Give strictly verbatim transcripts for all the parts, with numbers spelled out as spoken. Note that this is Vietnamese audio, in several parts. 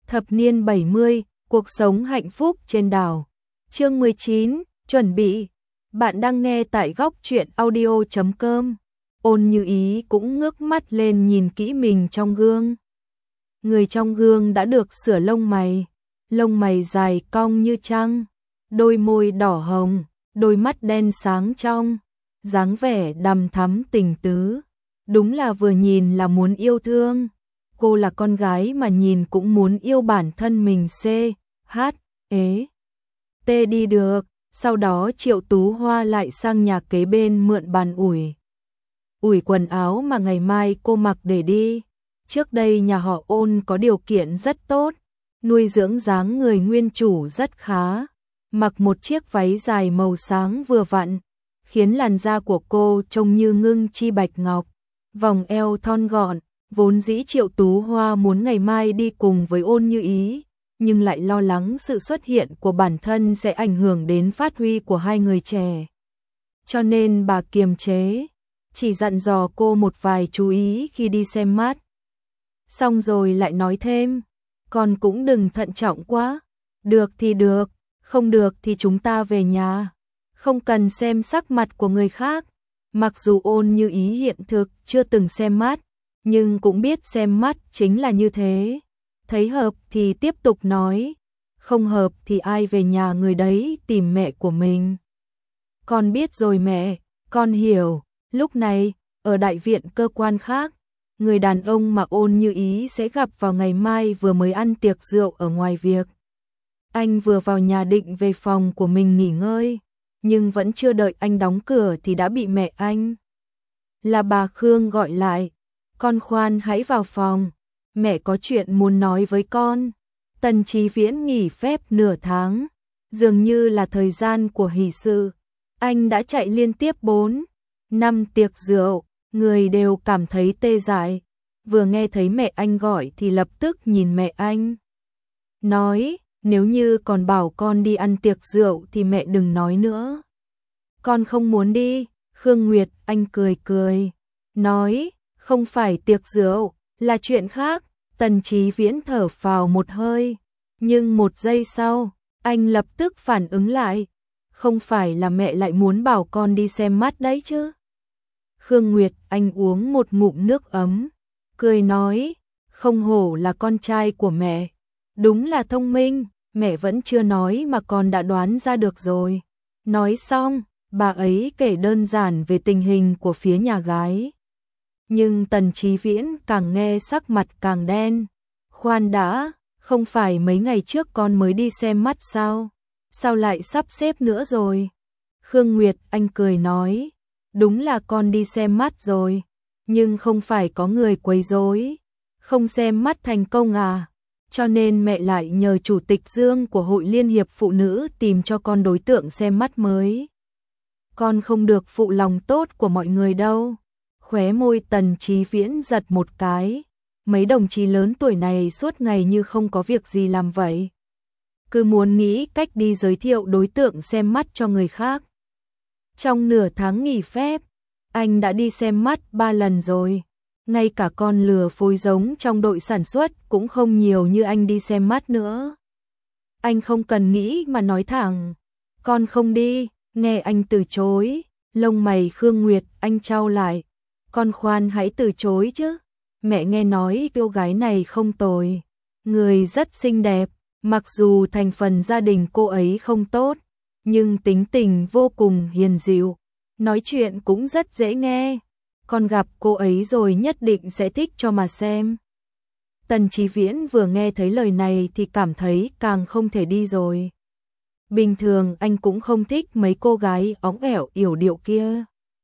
Thập niên bảy mươi, cuộc sống hạnh phúc trên đảo. Chương mười chín, chuẩn bị. Bạn đang nghe tại góc truyện audio chấm com. Ôn Như Ý cũng ngước mắt lên nhìn kỹ mình trong gương. Người trong gương đã được sửa lông mày, lông mày dài cong như trăng, đôi môi đỏ hồng, đôi mắt đen sáng trong, dáng vẻ đằm thắm tình tứ. Đúng là vừa nhìn là muốn yêu thương. Cô là con gái mà nhìn cũng muốn yêu bản thân mình. C, H, ế, T đi được. Sau đó Triệu Tú Hoa lại sang nhà kế bên mượn bàn ủi. Ủi quần áo mà ngày mai cô mặc để đi. Trước đây nhà họ Ôn có điều kiện rất tốt, nuôi dưỡng dáng người nguyên chủ rất khá. Mặc một chiếc váy dài màu sáng vừa vặn, khiến làn da của cô trông như ngưng chi bạch ngọc, vòng eo thon gọn. Vốn dĩ Triệu Tú Hoa muốn ngày mai đi cùng với Ôn Như Ý, nhưng lại lo lắng sự xuất hiện của bản thân sẽ ảnh hưởng đến phát huy của hai người trẻ. Cho nên bà kiềm chế, chỉ dặn dò cô một vài chú ý khi đi xem mắt. Xong rồi lại nói thêm, con cũng đừng thận trọng quá, được thì được, không được thì chúng ta về nhà, không cần xem sắc mặt của người khác. Mặc dù Ôn Như Ý hiện thực chưa từng xem mắt, nhưng cũng biết xem mắt chính là như thế. Thấy hợp thì tiếp tục nói, không hợp thì ai về nhà người đấy tìm mẹ của mình. Con biết rồi mẹ, con hiểu. Lúc này, ở đại viện cơ quan khác, người đàn ông mà Ôn Như Ý sẽ gặp vào ngày mai vừa mới ăn tiệc rượu ở ngoài việc. Anh vừa vào nhà định về phòng của mình nghỉ ngơi, nhưng vẫn chưa đợi anh đóng cửa thì đã bị mẹ anh, là bà Khương, gọi lại. Con khoan hãy vào phòng, mẹ có chuyện muốn nói với con. Tần Chí Viễn nghỉ phép nửa tháng, dường như là thời gian của hỷ sự. Anh đã chạy liên tiếp bốn năm tiệc rượu, người đều cảm thấy tê dại. Vừa nghe thấy mẹ anh gọi thì lập tức nhìn mẹ anh, nói, nếu như còn bảo con đi ăn tiệc rượu thì mẹ đừng nói nữa. Con không muốn đi. Khương Nguyệt Anh cười cười, nói, không phải tiệc rượu, là chuyện khác. Tần Chí Viễn thở phào một hơi, nhưng một giây sau, anh lập tức phản ứng lại, không phải là mẹ lại muốn bảo con đi xem mắt đấy chứ. Khương Nguyệt Anh uống một ngụm nước ấm, cười nói, không hổ là con trai của mẹ, đúng là thông minh, mẹ vẫn chưa nói mà con đã đoán ra được rồi. Nói xong, bà ấy kể đơn giản về tình hình của phía nhà gái. Nhưng Tần Chí Viễn càng nghe sắc mặt càng đen. Khoan đã, không phải mấy ngày trước con mới đi xem mắt sao? Sao lại sắp xếp nữa rồi? Khương Nguyệt Anh cười nói, đúng là con đi xem mắt rồi, nhưng không phải có người quấy rối, không xem mắt thành công à? Cho nên mẹ lại nhờ chủ tịch Dương của Hội Liên hiệp Phụ nữ tìm cho con đối tượng xem mắt mới. Con không được phụ lòng tốt của mọi người đâu. Khóe môi Tần Chí Viễn giật một cái, mấy đồng chí lớn tuổi này suốt ngày như không có việc gì làm vậy, cứ muốn nghĩ cách đi giới thiệu đối tượng xem mắt cho người khác. Trong nửa tháng nghỉ phép, anh đã đi xem mắt ba lần rồi, ngay cả con lừa phối giống trong đội sản xuất cũng không nhiều như anh đi xem mắt nữa. Anh không cần nghĩ mà nói thẳng, con không đi. Nghe anh từ chối, lông mày Khương Nguyệt Anh chau lại, con khoan hãy từ chối chứ. Mẹ nghe nói cô gái này không tồi, người rất xinh đẹp, mặc dù thành phần gia đình cô ấy không tốt, nhưng tính tình vô cùng hiền dịu, nói chuyện cũng rất dễ nghe. Con gặp cô ấy rồi nhất định sẽ thích cho mà xem. Tần Chí Viễn vừa nghe thấy lời này thì cảm thấy càng không thể đi rồi. Bình thường anh cũng không thích mấy cô gái óng ẻo yểu điệu kia.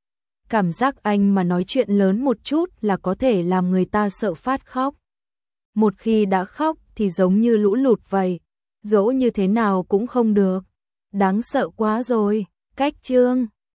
Cảm giác anh mà nói chuyện lớn một chút là có thể làm người ta sợ phát khóc. Một khi đã khóc thì giống như lũ lụt vậy, dỗ như thế nào cũng không được. Đáng sợ quá rồi. Cách chương